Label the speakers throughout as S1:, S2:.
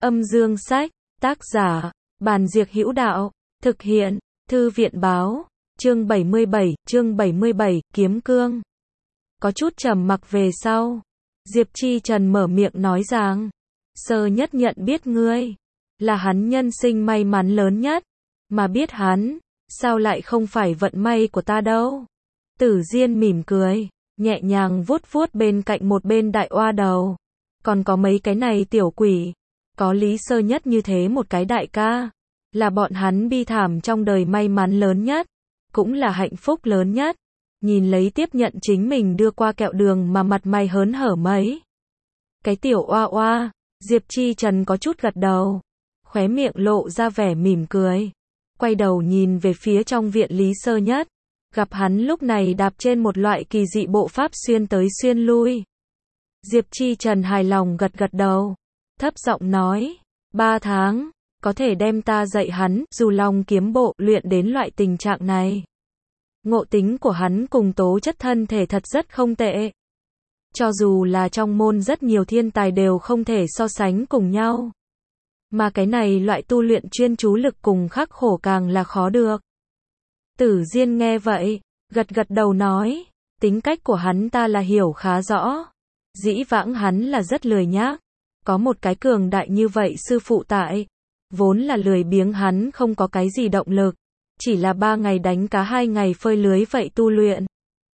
S1: Âm dương sách, tác giả, Bàn Diệc Hữu Đạo, thực hiện, Thư viện báo, chương 77, Kiếm Cương. Có chút trầm mặc về sau, Diệp Chi Trần mở miệng nói rằng, Sơ Nhất nhận biết ngươi, là hắn nhân sinh may mắn lớn nhất, mà biết hắn, sao lại không phải vận may của ta đâu. Tử Diên mỉm cười, nhẹ nhàng vuốt vuốt bên cạnh một bên đại oa đầu. Còn có mấy cái này tiểu quỷ, có Lý Sơ Nhất như thế một cái đại ca, là bọn hắn bi thảm trong đời may mắn lớn nhất, cũng là hạnh phúc lớn nhất. Nhìn lấy tiếp nhận chính mình đưa qua kẹo đường mà mặt mày hớn hở mấy. Cái tiểu oa oa, Diệp Chi Trần có chút gật đầu, khóe miệng lộ ra vẻ mỉm cười. Quay đầu nhìn về phía trong viện Lý Sơ Nhất, gặp hắn lúc này đạp trên một loại kỳ dị bộ pháp xuyên tới xuyên lui. Diệp Chi Trần hài lòng gật gật đầu, thấp giọng nói, 3 tháng, có thể đem ta dạy hắn, dù Long kiếm bộ luyện đến loại tình trạng này. Ngộ tính của hắn cùng tố chất thân thể thật rất không tệ. Cho dù là trong môn rất nhiều thiên tài đều không thể so sánh cùng nhau. Mà cái này loại tu luyện chuyên chú lực cùng khắc khổ càng là khó được. Tử Diên nghe vậy, gật gật đầu nói, tính cách của hắn ta là hiểu khá rõ. Dĩ vãng hắn là rất lười nhác, có một cái cường đại như vậy sư phụ tại, vốn là lười biếng hắn không có cái gì động lực, chỉ là 3 ngày đánh cá 2 ngày phơi lưới vậy tu luyện.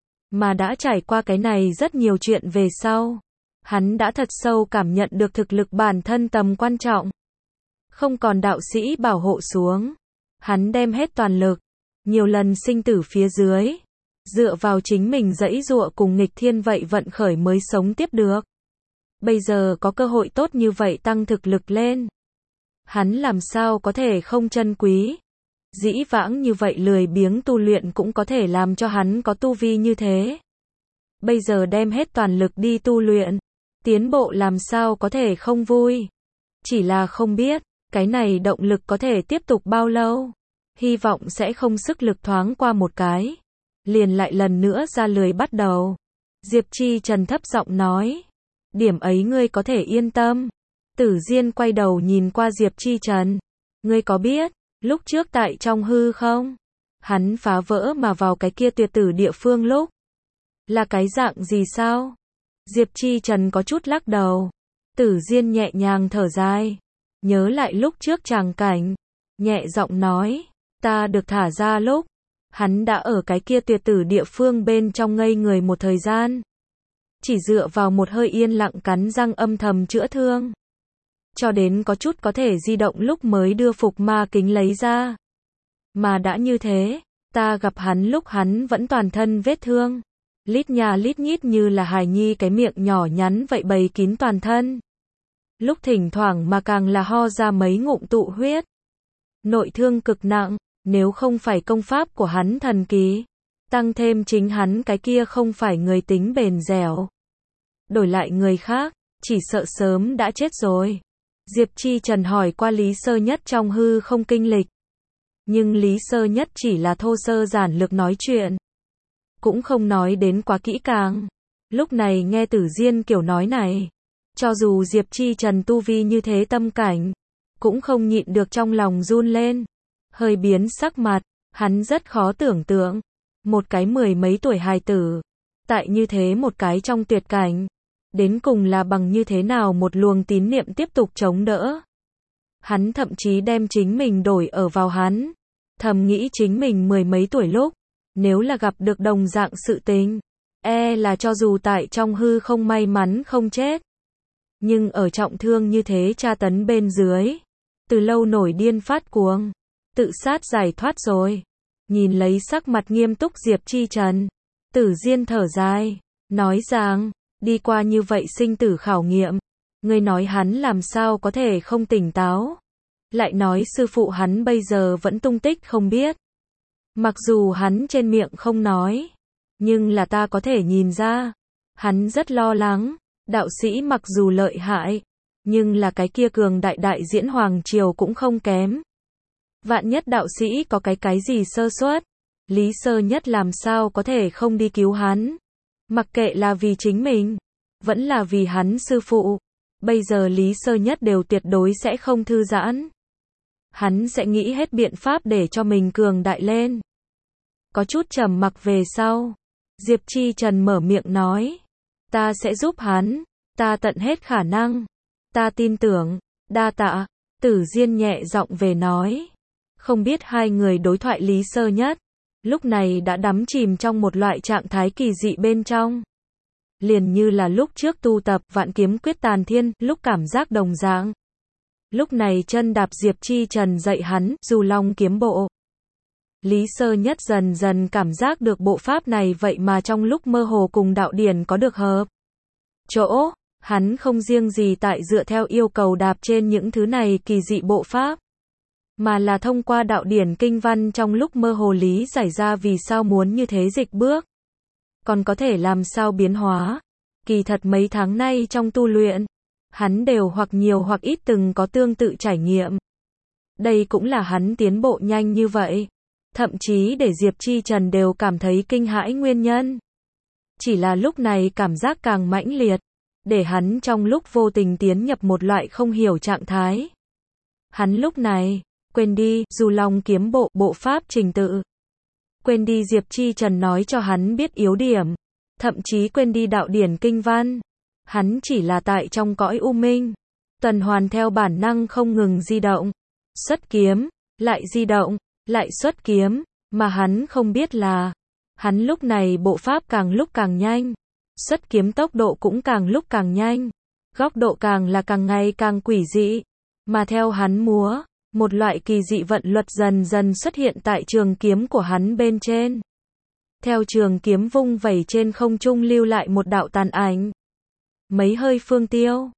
S1: Mà đã trải qua cái này rất nhiều chuyện về sau, hắn đã thật sâu cảm nhận được thực lực bản thân tầm quan trọng. Không còn đạo sĩ bảo hộ xuống, hắn đem hết toàn lực, nhiều lần sinh tử phía dưới, dựa vào chính mình giãy giụa cùng nghịch thiên vậy vận khởi mới sống tiếp được. Bây giờ có cơ hội tốt như vậy tăng thực lực lên, hắn làm sao có thể không trân quý. Dĩ vãng như vậy lười biếng tu luyện cũng có thể làm cho hắn có tu vi như thế. Bây giờ đem hết toàn lực đi tu luyện, tiến bộ làm sao có thể không vui. Chỉ là không biết, cái này động lực có thể tiếp tục bao lâu. Hy vọng sẽ không sức lực thoáng qua một cái, liền lại lần nữa ra lười bắt đầu. Diệp Chi Trần thấp giọng nói, điểm ấy ngươi có thể yên tâm. Tử Diên quay đầu nhìn qua Diệp Chi Trần, ngươi có biết, lúc trước tại trong hư không, hắn phá vỡ mà vào cái kia tuyệt tử địa phương lúc, là cái dạng gì sao? Diệp Chi Trần có chút lắc đầu. Tử Diên nhẹ nhàng thở dài, nhớ lại lúc trước tràng cảnh, nhẹ giọng nói, ta được thả ra lúc, hắn đã ở cái kia tuyệt tử địa phương bên trong ngây người một thời gian. Chỉ dựa vào một hơi yên lặng cắn răng âm thầm chữa thương. Cho đến có chút có thể di động lúc mới đưa phục ma kính lấy ra. Mà đã như thế, ta gặp hắn lúc hắn vẫn toàn thân vết thương. Lít nhà lít nhít như là hài nhi cái miệng nhỏ nhắn vậy bầy kín toàn thân. Lúc thỉnh thoảng mà càng là ho ra mấy ngụm tụ huyết. Nội thương cực nặng, nếu không phải công pháp của hắn thần kỳ, tăng thêm chính hắn cái kia không phải người tính bền dẻo. Đổi lại người khác, chỉ sợ sớm đã chết rồi. Diệp Chi Trần hỏi qua Lý Sơ Nhất trong hư không kinh lịch. Nhưng Lý Sơ Nhất chỉ là thô sơ giản lược nói chuyện, cũng không nói đến quá kỹ càng. Lúc này nghe Tử Diên kiểu nói này, cho dù Diệp Chi Trần tu vi như thế tâm cảnh, cũng không nhịn được trong lòng run lên, hơi biến sắc mặt. Hắn rất khó tưởng tượng, một cái 10 mấy tuổi hài tử, tại như thế một cái trong tuyệt cảnh, đến cùng là bằng như thế nào một luồng tín niệm tiếp tục chống đỡ. Hắn thậm chí đem chính mình đổi ở vào hắn, thầm nghĩ chính mình 10 mấy tuổi lúc, nếu là gặp được đồng dạng sự tình, là cho dù tại trong hư không may mắn không chết, nhưng ở trọng thương như thế tra tấn bên dưới, từ lâu nổi điên phát cuồng, tự sát giải thoát rồi. Nhìn lấy sắc mặt nghiêm túc Diệp Chi Trần, Tử Diên thở dài, nói rằng, đi qua như vậy sinh tử khảo nghiệm, ngươi nói hắn làm sao có thể không tỉnh táo. Lại nói sư phụ hắn bây giờ vẫn tung tích không biết. Mặc dù hắn trên miệng không nói, nhưng là ta có thể nhìn ra, hắn rất lo lắng. Đạo sĩ mặc dù lợi hại, nhưng là cái kia cường đại đại diễn hoàng triều cũng không kém. Vạn nhất đạo sĩ có cái gì sơ suất, Lý Sơ Nhất làm sao có thể không đi cứu hắn. Mặc kệ là vì chính mình, vẫn là vì hắn sư phụ. bây giờ Lý Sơ Nhất đều tuyệt đối sẽ không thư giãn. Hắn sẽ nghĩ hết biện pháp để cho mình cường đại lên. Có chút trầm mặc về sau, Diệp Chi Trần mở miệng nói, ta sẽ giúp hắn, ta tận hết khả năng, ta tin tưởng, đa tạ. Tử Diên nhẹ giọng về nói. Không biết hai người đối thoại Lý Sơ Nhất lúc này đã đắm chìm trong một loại trạng thái kỳ dị bên trong. Liền như là lúc trước tu tập Vạn Kiếm Quyết Tàn Thiên, lúc cảm giác đồng dạng. Lúc này chân đạp Diệp Chi Trần dạy hắn, Du Long kiếm bộ. Lý Sơ Nhất dần dần cảm giác được bộ pháp này vậy mà trong lúc mơ hồ cùng đạo điển có được hợp chỗ, hắn không riêng gì tại dựa theo yêu cầu đạp trên những thứ này kỳ dị bộ pháp, mà là thông qua đạo điển kinh văn trong lúc mơ hồ lý giải ra vì sao muốn như thế dịch bước, còn có thể làm sao biến hóa. Kỳ thật mấy tháng nay trong tu luyện, hắn đều hoặc nhiều hoặc ít từng có tương tự trải nghiệm. Đây cũng là hắn tiến bộ nhanh như vậy, thậm chí để Diệp Chi Trần đều cảm thấy kinh hãi nguyên nhân. Chỉ là lúc này cảm giác càng mãnh liệt, để hắn trong lúc vô tình tiến nhập một loại không hiểu trạng thái. Hắn lúc này, quên đi, Du Long kiếm bộ, bộ pháp trình tự. Quên đi Diệp Chi Trần nói cho hắn biết yếu điểm. Thậm chí quên đi đạo điển kinh văn. Hắn chỉ là tại trong cõi u minh. Tuần hoàn theo bản năng không ngừng di động. Xuất kiếm, lại di động, lại xuất kiếm. Mà hắn không biết là, hắn lúc này bộ pháp càng lúc càng nhanh. Xuất kiếm tốc độ cũng càng lúc càng nhanh. Góc độ càng là càng ngày càng quỷ dị. Mà theo hắn múa, một loại kỳ dị vận luật dần dần xuất hiện tại trường kiếm của hắn bên trên. Theo trường kiếm vung vẩy trên không trung lưu lại một đạo tàn ảnh. Mấy hơi phương tiêu,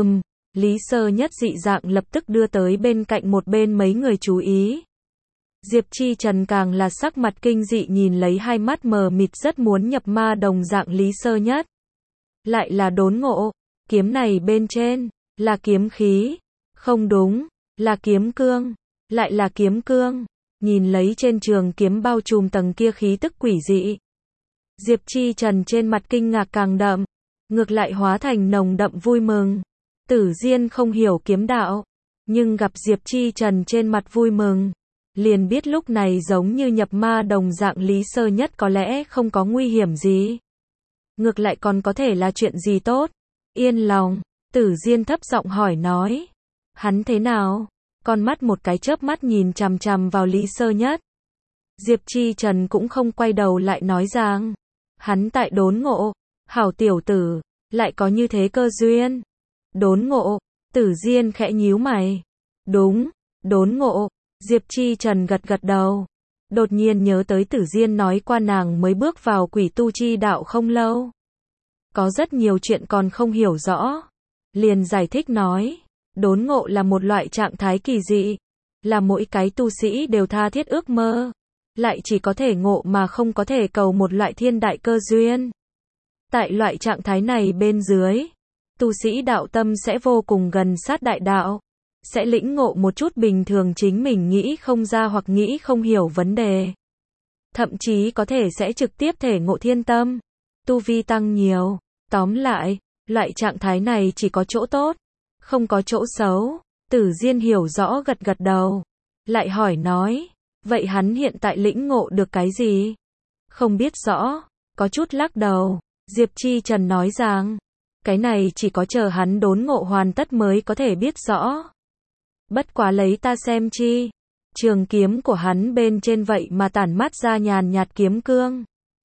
S1: Lý Sơ Nhất dị dạng lập tức đưa tới bên cạnh một bên mấy người chú ý. Diệp Chi Trần càng là sắc mặt kinh dị nhìn lấy hai mắt mờ mịt rất muốn nhập ma đồng dạng Lý Sơ Nhất. Lại là đốn ngộ, kiếm này bên trên, là kiếm khí. Không đúng, là kiếm cương, lại là kiếm cương. Nhìn lấy trên trường kiếm bao trùm tầng kia khí tức quỷ dị. Diệp Chi Trần trên mặt kinh ngạc càng đậm, ngược lại hóa thành nồng đậm vui mừng. Tử Diên không hiểu kiếm đạo, nhưng gặp Diệp Chi Trần trên mặt vui mừng, liền biết lúc này giống như nhập ma đồng dạng Lý Sơ Nhất có lẽ không có nguy hiểm gì. Ngược lại còn có thể là chuyện gì tốt. Yên lòng, Tử Diên thấp giọng hỏi nói. Hắn thế nào? Con mắt một cái chớp mắt nhìn chằm chằm vào Lý Sơ Nhất. Diệp Chi Trần cũng không quay đầu lại nói rằng, hắn tại đốn ngộ, hảo tiểu tử, lại có như thế cơ duyên. Đốn ngộ, Tử Diên khẽ nhíu mày. Đúng, đốn ngộ, Diệp Chi Trần gật gật đầu. Đột nhiên nhớ tới Tử Diên nói qua nàng mới bước vào quỷ tu chi đạo không lâu. Có rất nhiều chuyện còn không hiểu rõ. Liền giải thích nói. Đốn ngộ là một loại trạng thái kỳ dị, là mỗi cái tu sĩ đều tha thiết ước mơ, lại chỉ có thể ngộ mà không có thể cầu một loại thiên đại cơ duyên. Tại loại trạng thái này bên dưới, tu sĩ đạo tâm sẽ vô cùng gần sát đại đạo, sẽ lĩnh ngộ một chút bình thường chính mình nghĩ không ra hoặc nghĩ không hiểu vấn đề. Thậm chí có thể sẽ trực tiếp thể ngộ thiên tâm, tu vi tăng nhiều. Tóm lại, loại trạng thái này chỉ có chỗ tốt, không có chỗ xấu. Tử Diên hiểu rõ gật gật đầu. Lại hỏi nói, vậy hắn hiện tại lĩnh ngộ được cái gì? Không biết rõ, có chút lắc đầu. Diệp Chi Trần nói rằng, cái này chỉ có chờ hắn đốn ngộ hoàn tất mới có thể biết rõ. Bất quá lấy ta xem chi, trường kiếm của hắn bên trên vậy mà tản mát ra nhàn nhạt kiếm cương.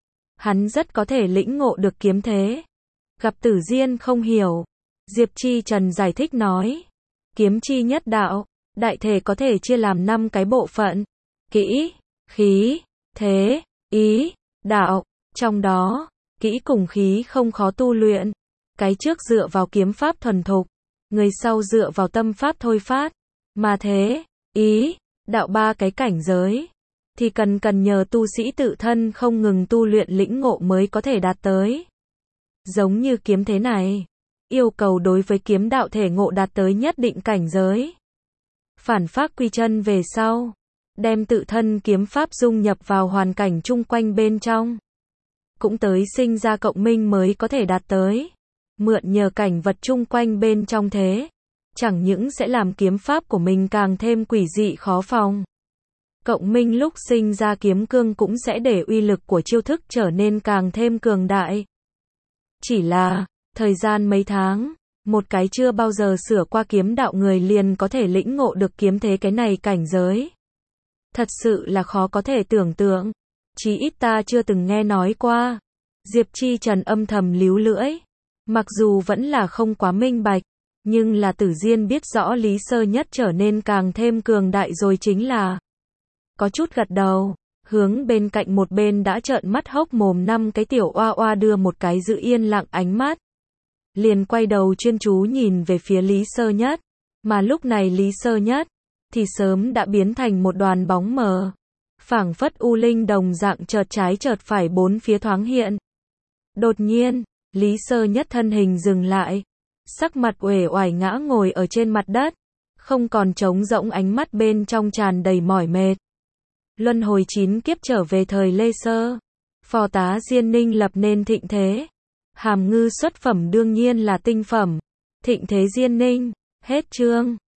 S1: Hắn rất có thể lĩnh ngộ được kiếm thế. Gặp Tử Diên không hiểu, Diệp Chi Trần giải thích nói, kiếm chi nhất đạo, đại thể có thể chia làm 5 cái bộ phận, kỹ, khí, thế, ý, đạo. Trong đó, kỹ cùng khí không khó tu luyện. Cái trước dựa vào kiếm pháp thuần thục, người sau dựa vào tâm pháp thôi phát. Mà thế, ý, đạo 3 cái cảnh giới, thì cần nhờ tu sĩ tự thân không ngừng tu luyện lĩnh ngộ mới có thể đạt tới. Giống như kiếm thế này, yêu cầu đối với kiếm đạo thể ngộ đạt tới nhất định cảnh giới. Phản pháp quy chân về sau, đem tự thân kiếm pháp dung nhập vào hoàn cảnh chung quanh bên trong. Cũng tới sinh ra cộng minh mới có thể đạt tới. mượn nhờ cảnh vật chung quanh bên trong thế, chẳng những sẽ làm kiếm pháp của mình càng thêm quỷ dị khó phòng. Cộng minh lúc sinh ra kiếm cương cũng sẽ để uy lực của chiêu thức trở nên càng thêm cường đại. Chỉ là, thời gian mấy tháng, một cái chưa bao giờ sửa qua kiếm đạo người liền có thể lĩnh ngộ được kiếm thế cái này cảnh giới. Thật sự là khó có thể tưởng tượng. Chí ít ta chưa từng nghe nói qua. Diệp Chi Trần âm thầm líu lưỡi. Mặc dù vẫn là không quá minh bạch, nhưng là Tử Diên biết rõ Lý Sơ Nhất trở nên càng thêm cường đại rồi chính là. Có chút gật đầu, hướng bên cạnh một bên đã trợn mắt hốc mồm năm cái tiểu oa oa đưa một cái giữ yên lặng ánh mắt. Liền quay đầu chuyên chú nhìn về phía Lý Sơ Nhất, mà lúc này Lý Sơ Nhất thì sớm đã biến thành một đoàn bóng mờ, phảng phất u linh đồng dạng chợt trái chợt phải bốn phía thoáng hiện. Đột nhiên, Lý Sơ Nhất thân hình dừng lại, sắc mặt uể oải ngã ngồi ở trên mặt đất, không còn trống rỗng ánh mắt bên trong tràn đầy mỏi mệt. Luân hồi 9 kiếp trở về thời Lê Sơ, phò tá Diên Ninh lập nên thịnh thế. Hàm Ngư xuất phẩm đương nhiên là tinh phẩm. Thịnh thế Diên Ninh, hết chương.